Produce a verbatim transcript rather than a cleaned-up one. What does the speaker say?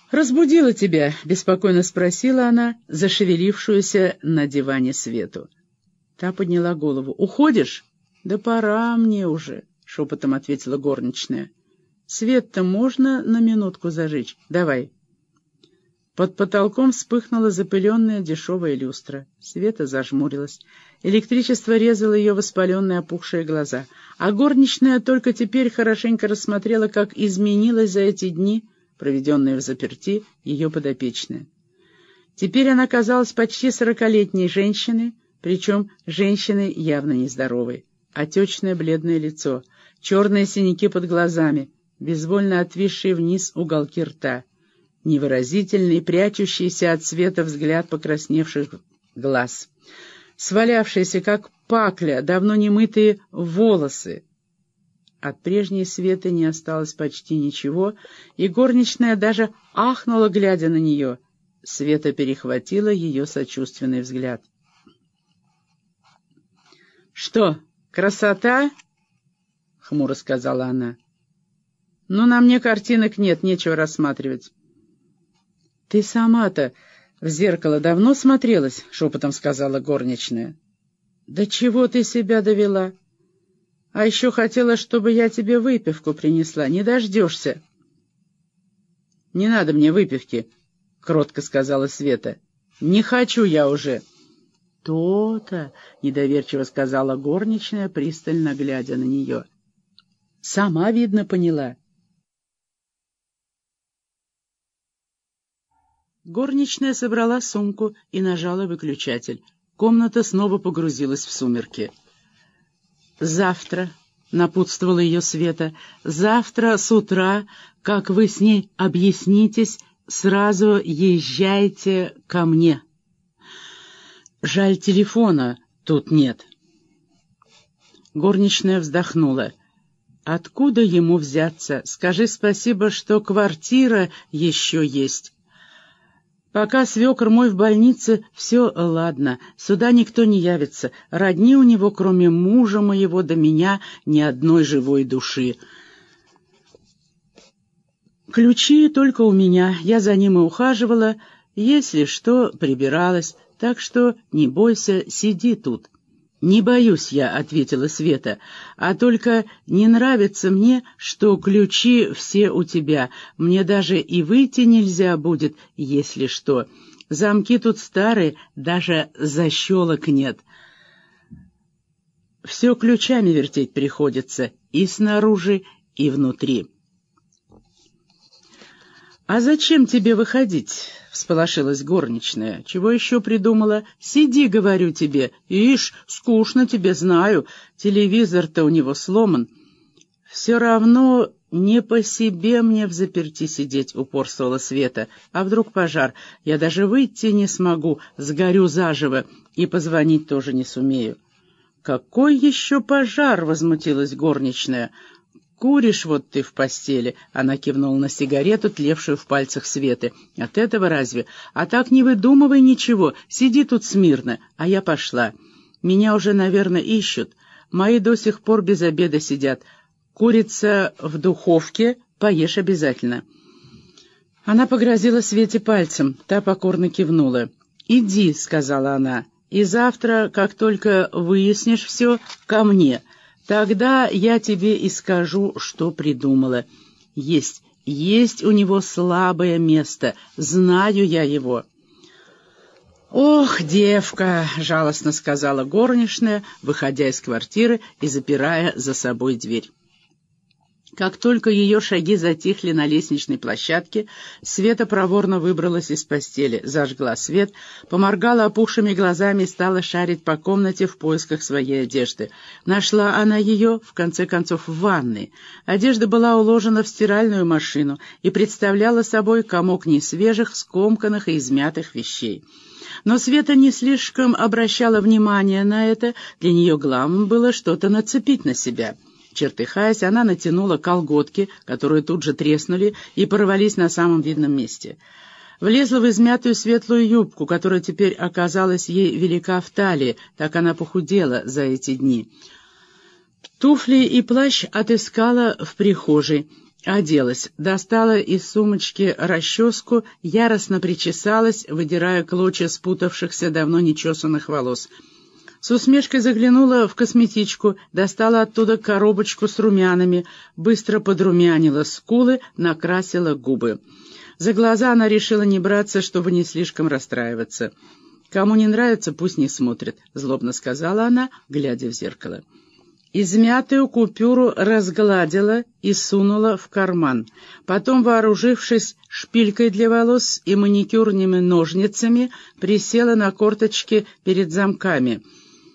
«Разбудила тебя?» — беспокойно спросила она, зашевелившуюся на диване Свету. Та подняла голову. «Уходишь?» «Да пора мне уже», — шепотом ответила горничная. «Свет-то можно на минутку зажечь? Давай». Под потолком вспыхнула запыленная дешевая люстра. Света зажмурилась. Электричество резало ее воспаленные опухшие глаза. А горничная только теперь хорошенько рассмотрела, как изменилась за эти дни, проведенные взаперти, ее подопечная. Теперь она казалась почти сорокалетней женщиной, причем женщиной явно нездоровой. Отечное бледное лицо, черные синяки под глазами, безвольно отвисшие вниз уголки рта, невыразительный, прячущийся от света взгляд покрасневших глаз, свалявшиеся, как пакля, давно немытые волосы. От прежней Светы не осталось почти ничего, и горничная даже ахнула, глядя на нее. Света перехватила ее сочувственный взгляд. «Что, красота?» — хмуро сказала она. «Ну, на мне картинок нет, нечего рассматривать». «Ты сама-то в зеркало давно смотрелась?» — шепотом сказала горничная. «Да чего ты себя довела? А еще хотела, чтобы я тебе выпивку принесла. Не дождешься». «Не надо мне выпивки», — кротко сказала Света. «Не хочу я уже». «То-то», — недоверчиво сказала горничная, пристально глядя на нее. «Сама, видно, поняла». Горничная собрала сумку и нажала выключатель. Комната снова погрузилась в сумерки. «Завтра», — напутствовала ее Света, — «завтра с утра, как вы с ней объяснитесь, сразу езжайте ко мне. Жаль, телефона тут нет». Горничная вздохнула. «Откуда ему взяться? Скажи спасибо, что квартира еще есть. Пока свекр мой в больнице, все ладно, сюда никто не явится. Родни у него, кроме мужа моего, до меня, ни одной живой души. Ключи только у меня, я за ним и ухаживала, если что, прибиралась, так что не бойся, сиди тут». «Не боюсь я», — ответила Света, — «а только не нравится мне, что ключи все у тебя. Мне даже и выйти нельзя будет, если что. Замки тут старые, даже защелок нет. Все ключами вертеть приходится, и снаружи, и внутри». «А зачем тебе выходить?» — всполошилась горничная. «Чего еще придумала? Сиди, говорю тебе. Ишь, скучно тебе, знаю. Телевизор-то у него сломан». «Все равно не по себе мне взаперти сидеть», — упорствовала Света. «А вдруг пожар? Я даже выйти не смогу, сгорю заживо, и позвонить тоже не сумею». «Какой еще пожар?» — возмутилась горничная. «Куришь вот ты в постели», — она кивнула на сигарету, тлевшую в пальцах Светы. «От этого разве? А так не выдумывай ничего, сиди тут смирно, а я пошла. Меня уже, наверное, ищут. Мои до сих пор без обеда сидят. Курица в духовке, поешь обязательно». Она погрозила Свете пальцем, та покорно кивнула. «Иди», — сказала она, — «и завтра, как только выяснишь все, ко мне. Тогда я тебе и скажу, что придумала. Есть, есть у него слабое место, знаю я его». «Ох, девка!» — жалостно сказала горничная, выходя из квартиры и запирая за собой дверь. Как только ее шаги затихли на лестничной площадке, Света проворно выбралась из постели, зажгла свет, поморгала опухшими глазами и стала шарить по комнате в поисках своей одежды. Нашла она ее, в конце концов, в ванной. Одежда была уложена в стиральную машину и представляла собой комок несвежих, скомканных и измятых вещей. Но Света не слишком обращала внимание на это, для нее главным было что-то нацепить на себя. Чертыхаясь, она натянула колготки, которые тут же треснули и порвались на самом видном месте. Влезла в измятую светлую юбку, которая теперь оказалась ей велика в талии, так она похудела за эти дни. Туфли и плащ отыскала в прихожей. Оделась, достала из сумочки расческу, яростно причесалась, выдирая клочья спутавшихся, давно нечесанных волос. С усмешкой заглянула в косметичку, достала оттуда коробочку с румянами, быстро подрумянила скулы, накрасила губы. За глаза она решила не браться, чтобы не слишком расстраиваться. «Кому не нравится, пусть не смотрит», — злобно сказала она, глядя в зеркало. Измятую купюру разгладила и сунула в карман. Потом, вооружившись шпилькой для волос и маникюрными ножницами, присела на корточки перед замками —